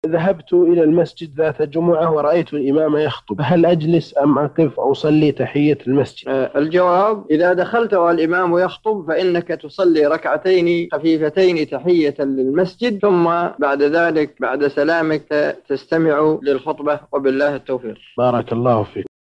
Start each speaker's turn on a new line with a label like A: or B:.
A: ذهبت إلى المسجد ذات جمعة ورأيت الإمام يخطب، هل أجلس أم أقف أو أصلي تحية المسجد؟
B: الجواب: إذا دخلت والإمام يخطب فإنك تصلي ركعتين خفيفتين تحية للمسجد، ثم بعد ذلك بعد سلامك تستمع للخطبة، وبالله التوفيق.
A: بارك الله فيك.